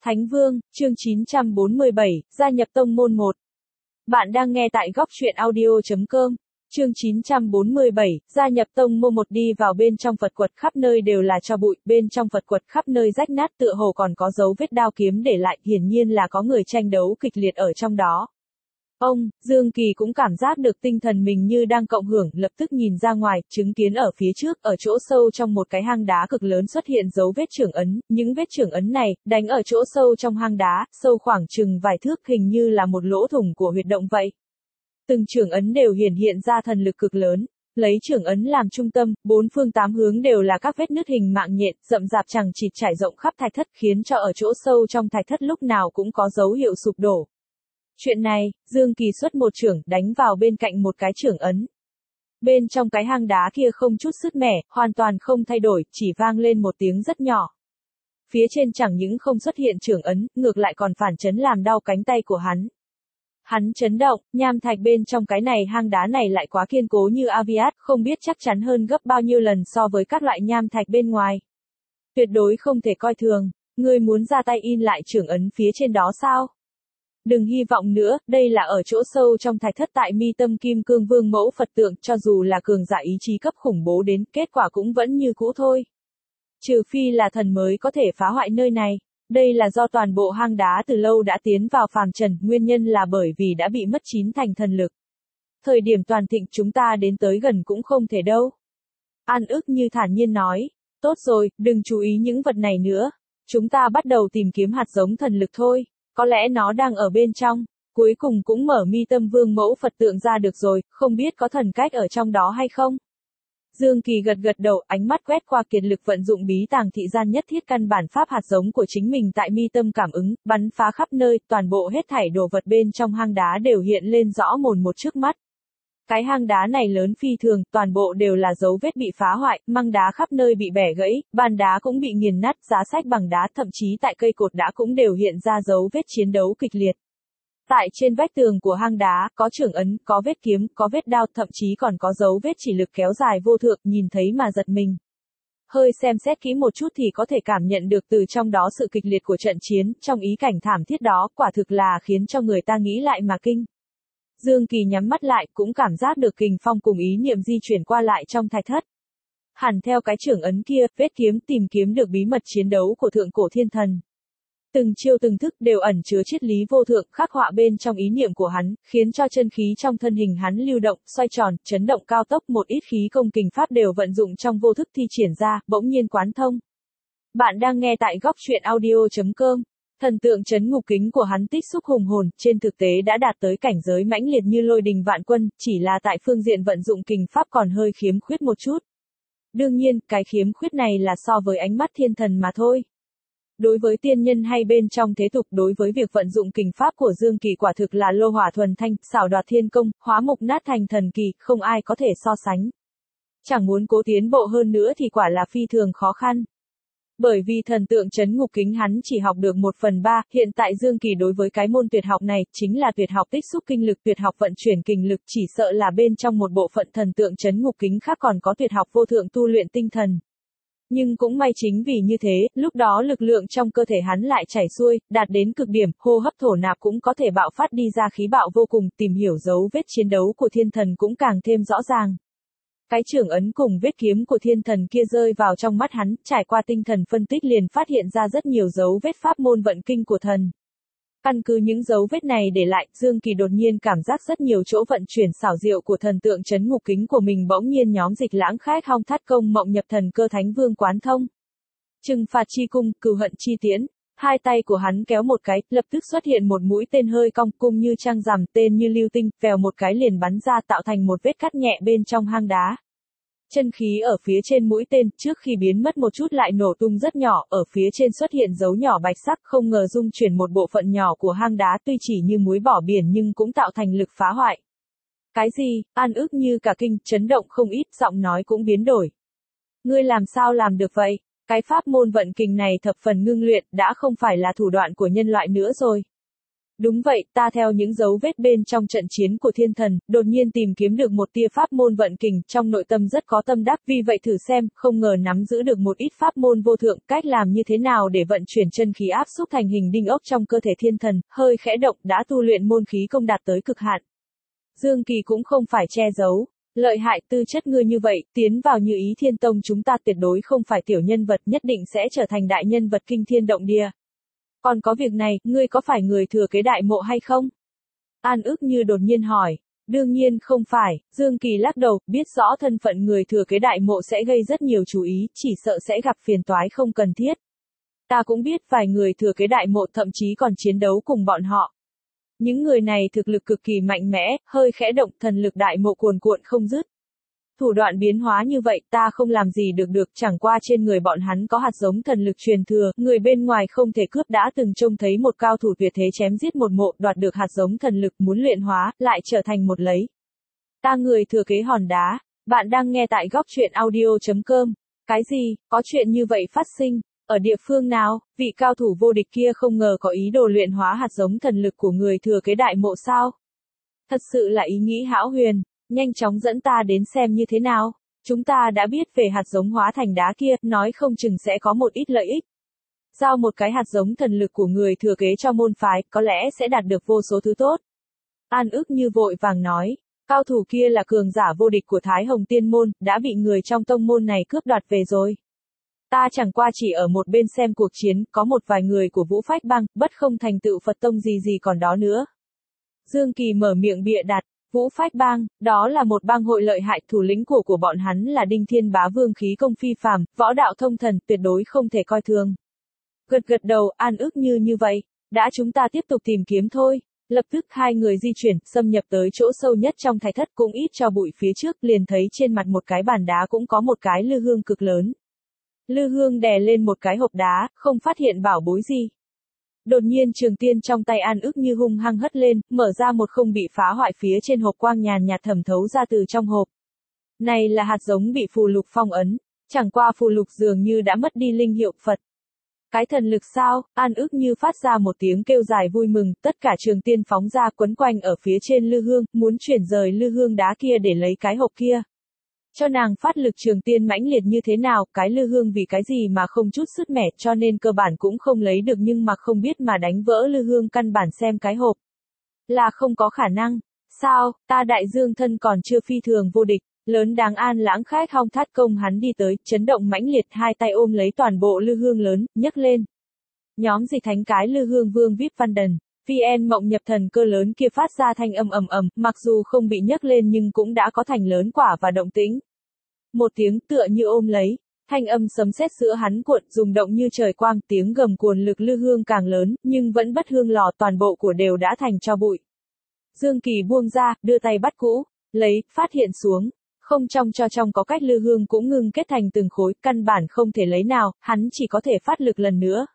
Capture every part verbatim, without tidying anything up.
Thánh Vương, chương chín trăm bốn mươi bảy, gia nhập tông môn một. Bạn đang nghe tại góc truyện audio chấm com. Chương chín trăm bốn mươi bảy, gia nhập tông môn một. Đi vào bên trong Phật quật khắp nơi đều là tro bụi, bên trong Phật quật khắp nơi rách nát tựa hồ còn có dấu vết đao kiếm để lại, hiển nhiên là có người tranh đấu kịch liệt ở trong đó. Ông, Dương Kỳ cũng cảm giác được tinh thần mình như đang cộng hưởng, lập tức nhìn ra ngoài, chứng kiến ở phía trước, ở chỗ sâu trong một cái hang đá cực lớn xuất hiện dấu vết chưởng ấn, những vết chưởng ấn này, đánh ở chỗ sâu trong hang đá, sâu khoảng chừng vài thước, hình như là một lỗ thủng của huyệt động vậy. Từng chưởng ấn đều hiển hiện ra thần lực cực lớn, lấy chưởng ấn làm trung tâm, bốn phương tám hướng đều là các vết nứt hình mạng nhện, rậm rạp chằng chịt trải rộng khắp thạch thất, khiến cho ở chỗ sâu trong thạch thất lúc nào cũng có dấu hiệu sụp đổ. Chuyện này, Dương Kỳ xuất một chưởng, đánh vào bên cạnh một cái chưởng ấn. Bên trong cái hang đá kia không chút sứt mẻ, hoàn toàn không thay đổi, chỉ vang lên một tiếng rất nhỏ. Phía trên chẳng những không xuất hiện chưởng ấn, ngược lại còn phản chấn làm đau cánh tay của hắn. Hắn chấn động, nham thạch bên trong cái này hang đá này lại quá kiên cố như Aviat, không biết chắc chắn hơn gấp bao nhiêu lần so với các loại nham thạch bên ngoài. Tuyệt đối không thể coi thường, ngươi muốn ra tay in lại chưởng ấn phía trên đó sao? Đừng hy vọng nữa, đây là ở chỗ sâu trong thạch thất tại mi tâm Kim Cương Vương mẫu Phật tượng, cho dù là cường giả ý chí cấp khủng bố đến, kết quả cũng vẫn như cũ thôi. Trừ phi là thần mới có thể phá hoại nơi này. Đây là do toàn bộ hang đá từ lâu đã tiến vào phàm trần, nguyên nhân là bởi vì đã bị mất chín thành thần lực. Thời điểm toàn thịnh chúng ta đến tới gần cũng không thể đâu. An ức như thản nhiên nói, tốt rồi, đừng chú ý những vật này nữa. Chúng ta bắt đầu tìm kiếm hạt giống thần lực thôi. Có lẽ nó đang ở bên trong, cuối cùng cũng mở mi tâm Vương mẫu Phật tượng ra được rồi, không biết có thần cách ở trong đó hay không? Dương Kỳ gật gật đầu, ánh mắt quét qua kiệt lực vận dụng bí tàng thị gian nhất thiết căn bản pháp hạt giống của chính mình tại mi tâm cảm ứng, bắn phá khắp nơi, toàn bộ hết thảy đồ vật bên trong hang đá đều hiện lên rõ mồn một trước mắt. Cái hang đá này lớn phi thường, toàn bộ đều là dấu vết bị phá hoại, măng đá khắp nơi bị bẻ gãy, bàn đá cũng bị nghiền nát, giá sách bằng đá, thậm chí tại cây cột đá cũng đều hiện ra dấu vết chiến đấu kịch liệt. Tại trên vách tường của hang đá, có chưởng ấn, có vết kiếm, có vết đao, thậm chí còn có dấu vết chỉ lực kéo dài vô thượng, nhìn thấy mà giật mình. Hơi xem xét kỹ một chút thì có thể cảm nhận được từ trong đó sự kịch liệt của trận chiến, trong ý cảnh thảm thiết đó, quả thực là khiến cho người ta nghĩ lại mà kinh. Dương Kỳ nhắm mắt lại, cũng cảm giác được kình phong cùng ý niệm di chuyển qua lại trong thạch thất. Hẳn theo cái chưởng ấn kia, vết kiếm tìm kiếm được bí mật chiến đấu của thượng cổ thiên thần. Từng chiêu từng thức đều ẩn chứa triết lý vô thượng, khắc họa bên trong ý niệm của hắn, khiến cho chân khí trong thân hình hắn lưu động, xoay tròn, chấn động cao tốc, một ít khí công kình pháp đều vận dụng trong vô thức thi triển ra, bỗng nhiên quán thông. Bạn đang nghe tại góc truyện audio chấm com. Thần tượng chấn ngục kính của hắn tích xúc hùng hồn, trên thực tế đã đạt tới cảnh giới mãnh liệt như lôi đình vạn quân, chỉ là tại phương diện vận dụng kình pháp còn hơi khiếm khuyết một chút. Đương nhiên, cái khiếm khuyết này là so với ánh mắt thiên thần mà thôi. Đối với tiên nhân hay bên trong thế tục, đối với việc vận dụng kình pháp của Dương Kỳ quả thực là lô hỏa thuần thanh, xảo đoạt thiên công, hóa mục nát thành thần kỳ, không ai có thể so sánh. Chẳng muốn cố tiến bộ hơn nữa thì quả là phi thường khó khăn. Bởi vì thần tượng chấn ngục kính hắn chỉ học được một phần ba, hiện tại Dương Kỳ đối với cái môn tuyệt học này, chính là tuyệt học tích xúc kinh lực, tuyệt học vận chuyển kinh lực, chỉ sợ là bên trong một bộ phận thần tượng chấn ngục kính khác còn có tuyệt học vô thượng tu luyện tinh thần. Nhưng cũng may chính vì như thế, lúc đó lực lượng trong cơ thể hắn lại chảy xuôi, đạt đến cực điểm, hô hấp thổ nạp cũng có thể bạo phát đi ra khí bạo vô cùng, tìm hiểu dấu vết chiến đấu của thiên thần cũng càng thêm rõ ràng. Cái chưởng ấn cùng vết kiếm của thiên thần kia rơi vào trong mắt hắn, trải qua tinh thần phân tích liền phát hiện ra rất nhiều dấu vết pháp môn vận kinh của thần. Căn cứ những dấu vết này để lại, Dương Kỳ đột nhiên cảm giác rất nhiều chỗ vận chuyển xảo diệu của thần tượng chấn ngục kính của mình bỗng nhiên nhóm dịch lãng khát hong thắt công mộng nhập thần cơ thánh vương quán thông. Trừng phạt chi cung, cừu hận chi tiễn. Hai tay của hắn kéo một cái, lập tức xuất hiện một mũi tên hơi cong, cung như trăng rằm, tên như lưu tinh, vèo một cái liền bắn ra tạo thành một vết cắt nhẹ bên trong hang đá. Chân khí ở phía trên mũi tên, trước khi biến mất một chút lại nổ tung rất nhỏ, ở phía trên xuất hiện dấu nhỏ bạch sắc, không ngờ dung chuyển một bộ phận nhỏ của hang đá, tuy chỉ như muối bỏ biển nhưng cũng tạo thành lực phá hoại. Cái gì? An ức như cả kinh, chấn động không ít, giọng nói cũng biến đổi. Ngươi làm sao làm được vậy? Cái pháp môn vận kình này thập phần ngưng luyện, đã không phải là thủ đoạn của nhân loại nữa rồi. Đúng vậy, ta theo những dấu vết bên trong trận chiến của thiên thần, đột nhiên tìm kiếm được một tia pháp môn vận kình, trong nội tâm rất có tâm đắc, vì vậy thử xem, không ngờ nắm giữ được một ít pháp môn vô thượng, cách làm như thế nào để vận chuyển chân khí áp xúc thành hình đinh ốc trong cơ thể thiên thần, hơi khẽ động, đã tu luyện môn khí công đạt tới cực hạn. Dương Kỳ cũng không phải che giấu. Lợi hại, tư chất ngươi như vậy, tiến vào Như Ý Thiên Tông chúng ta tuyệt đối không phải tiểu nhân vật, nhất định sẽ trở thành đại nhân vật kinh thiên động địa. Còn có việc này, ngươi có phải người thừa kế đại mộ hay không? An Ước Như đột nhiên hỏi. Đương nhiên không phải, Dương Kỳ lắc đầu, biết rõ thân phận người thừa kế đại mộ sẽ gây rất nhiều chú ý, chỉ sợ sẽ gặp phiền toái không cần thiết. Ta cũng biết vài người thừa kế đại mộ thậm chí còn chiến đấu cùng bọn họ. Những người này thực lực cực kỳ mạnh mẽ, hơi khẽ động, thần lực đại mộ cuồn cuộn không dứt. Thủ đoạn biến hóa như vậy ta không làm gì được được, chẳng qua trên người bọn hắn có hạt giống thần lực truyền thừa, người bên ngoài không thể cướp, đã từng trông thấy một cao thủ tuyệt thế chém giết một mộ, đoạt được hạt giống thần lực, muốn luyện hóa, lại trở thành một lấy. Ta người thừa kế hòn đá, bạn đang nghe tại góc truyện audio chấm com. Cái gì, có chuyện như vậy phát sinh? Ở địa phương nào, vị cao thủ vô địch kia không ngờ có ý đồ luyện hóa hạt giống thần lực của người thừa kế đại mộ sao? Thật sự là ý nghĩ hão huyền, nhanh chóng dẫn ta đến xem như thế nào. Chúng ta đã biết về hạt giống hóa thành đá kia, nói không chừng sẽ có một ít lợi ích. Giao một cái hạt giống thần lực của người thừa kế cho môn phái, có lẽ sẽ đạt được vô số thứ tốt. An Ước Như vội vàng nói, cao thủ kia là cường giả vô địch của Thái Hồng Tiên Môn, đã bị người trong tông môn này cướp đoạt về rồi. Ta chẳng qua chỉ ở một bên xem cuộc chiến, có một vài người của Vũ Phách Bang, bất không thành tựu Phật Tông gì gì còn đó nữa. Dương Kỳ mở miệng bịa đặt, Vũ Phách Bang, đó là một bang hội lợi hại, thủ lĩnh của của bọn hắn là Đinh Thiên Bá Vương, khí công phi phàm, võ đạo thông thần, tuyệt đối không thể coi thường. Gật gật đầu, An Ước Như như vậy, đã chúng ta tiếp tục tìm kiếm thôi. Lập tức hai người di chuyển, xâm nhập tới chỗ sâu nhất trong thạch thất, cũng ít cho bụi phía trước, liền thấy trên mặt một cái bàn đá cũng có một cái lư hương cực lớn. Lư hương đè lên một cái hộp đá, không phát hiện bảo bối gì. Đột nhiên trường tiên trong tay An Ước Như hung hăng hất lên, mở ra một không bị phá hoại phía trên hộp, quang nhàn nhạt thẩm thấu ra từ trong hộp. Này là hạt giống bị phù lục phong ấn, chẳng qua phù lục dường như đã mất đi linh hiệu Phật. Cái thần lực sao? An Ước Như phát ra một tiếng kêu dài vui mừng, tất cả trường tiên phóng ra quấn quanh ở phía trên lư hương, muốn chuyển rời lư hương đá kia để lấy cái hộp kia. Cho nàng phát lực trường tiên mãnh liệt như thế nào, cái lư hương vì cái gì mà không chút sứt mẻ, cho nên cơ bản cũng không lấy được, nhưng mà không biết mà đánh vỡ lư hương, căn bản xem cái hộp là không có khả năng. Sao, ta đại dương thân còn chưa phi thường vô địch, lớn đáng an lãng khách hong thát công hắn đi tới, chấn động mãnh liệt, hai tay ôm lấy toàn bộ lư hương lớn, nhấc lên. Nhóm dịch thánh cái lư hương vương vê i pê Văn Đần, vê en mộng nhập thần cơ lớn kia phát ra thanh âm ầm ầm, mặc dù không bị nhấc lên nhưng cũng đã có thành lớn quả và động tĩnh. Một tiếng tựa như ôm lấy, thanh âm sấm sét giữa hắn cuộn, rung động như trời quang, tiếng gầm cuồn lực lư hương càng lớn, nhưng vẫn bất hương lò, toàn bộ của đều đã thành tro bụi. Dương Kỳ buông ra, đưa tay bắt cũ, lấy, phát hiện xuống, không trong cho trong có cách lư hương cũng ngưng kết thành từng khối, căn bản không thể lấy nào, hắn chỉ có thể phát lực lần nữa.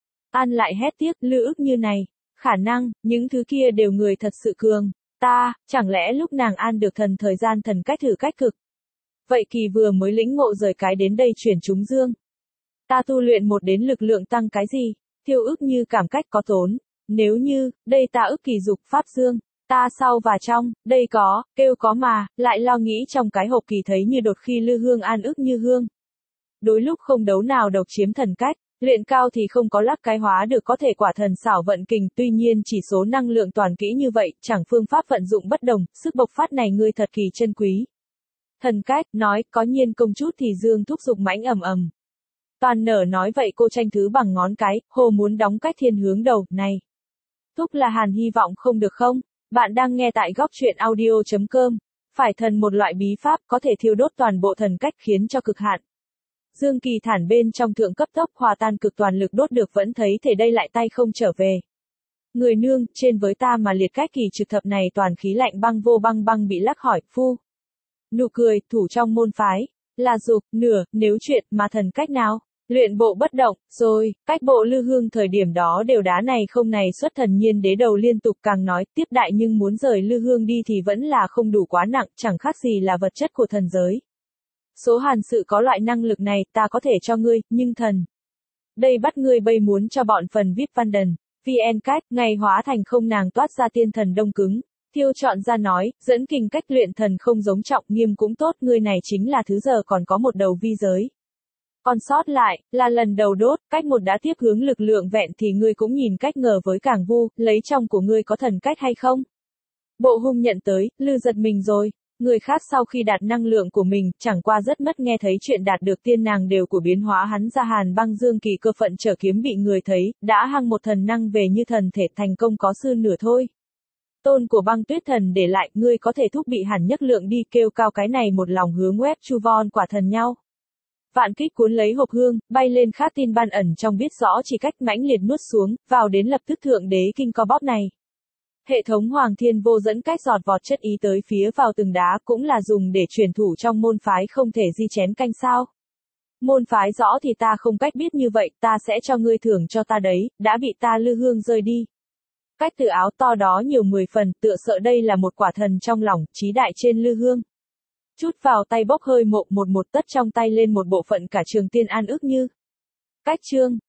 An lại hét tiếc, Lư Ước Như này, khả năng, những thứ kia đều người thật sự cường, ta, chẳng lẽ lúc nàng An được thần thời gian thần cách thử cách cực. Vậy Kỳ vừa mới lĩnh ngộ rời cái đến đây chuyển chúng dương. Ta tu luyện một đến lực lượng tăng cái gì, Thiêu Ước Như cảm cách có tốn, nếu như, đây ta ức Kỳ dục pháp dương. Ta sau và trong, đây có, kêu có mà, lại lo nghĩ trong cái hộp Kỳ thấy như đột khi lư hương An Ước Như hương. Đối lúc không đấu nào độc chiếm thần cách, luyện cao thì không có lắc cái hóa được có thể quả thần xảo vận kình, tuy nhiên chỉ số năng lượng toàn kỹ như vậy, chẳng phương pháp vận dụng bất đồng, sức bộc phát này ngươi thật kỳ chân quý. Thần cách, nói, có nhiên công chút thì dương thúc dục mãnh ầm ầm. Toàn nở nói vậy cô tranh thứ bằng ngón cái, hồ muốn đóng cách thiên hướng đầu, này. Thúc là Hàn hy vọng không được không? Bạn đang nghe tại góc truyện audio chấm com. Phải thần một loại bí pháp có thể thiêu đốt toàn bộ thần cách khiến cho cực hạn. Dương Kỳ thản bên trong thượng cấp tốc hòa tan cực toàn lực đốt được vẫn thấy thể đây lại tay không trở về. Người nương, trên với ta mà liệt cách kỳ trực thập này toàn khí lạnh băng vô băng băng bị lắc hỏi, phu. Nụ cười, thủ trong môn phái, là dục, nửa, nếu chuyện mà thần cách nào? Luyện bộ bất động, rồi, cách bộ lư hương thời điểm đó đều đá này không này xuất thần nhiên đế đầu liên tục càng nói tiếp đại nhưng muốn rời lư hương đi thì vẫn là không đủ quá nặng, chẳng khác gì là vật chất của thần giới. Số hàn sự có loại năng lực này ta có thể cho ngươi, nhưng thần. Đây bắt ngươi bây muốn cho bọn phần vê i pê Văn Đần, vn cách, ngày hóa thành không nàng toát ra tiên thần đông cứng. Thiêu chọn ra nói, dẫn kinh cách luyện thần không giống trọng nghiêm cũng tốt, ngươi này chính là thứ giờ còn có một đầu vi giới. Còn sót lại, là lần đầu đốt, cách một đã tiếp hướng lực lượng vẹn thì ngươi cũng nhìn cách ngờ với càng vu, lấy trong của ngươi có thần cách hay không? Bộ hung nhận tới, lư giật mình rồi. Người khác sau khi đạt năng lượng của mình, chẳng qua rất mất nghe thấy chuyện đạt được tiên nàng đều của biến hóa hắn ra hàn băng dương kỳ cơ phận trở kiếm bị người thấy, đã hăng một thần năng về như thần thể thành công có sư nửa thôi. Tôn của băng tuyết thần để lại, ngươi có thể thúc bị hẳn nhấc lượng đi kêu cao cái này một lòng hướng web chu von quả thần nhau. Vạn kích cuốn lấy hộp hương, bay lên khát tin ban ẩn trong biết rõ chỉ cách mãnh liệt nuốt xuống, vào đến lập tức thượng đế kinh co bóp này. Hệ thống Hoàng Thiên Vô dẫn cách giọt vọt chất ý tới phía vào từng đá cũng là dùng để truyền thủ trong môn phái không thể di chén canh sao. Môn phái rõ thì ta không cách biết như vậy, ta sẽ cho ngươi thưởng cho ta đấy, đã bị ta lư hương rơi đi. Cách từ áo to đó nhiều mười phần, tựa sợ đây là một quả thần trong lòng, trí đại trên lư hương. Chút vào tay bốc hơi mộ một một tất trong tay lên một bộ phận cả trường tiên an ước như. Cách chương.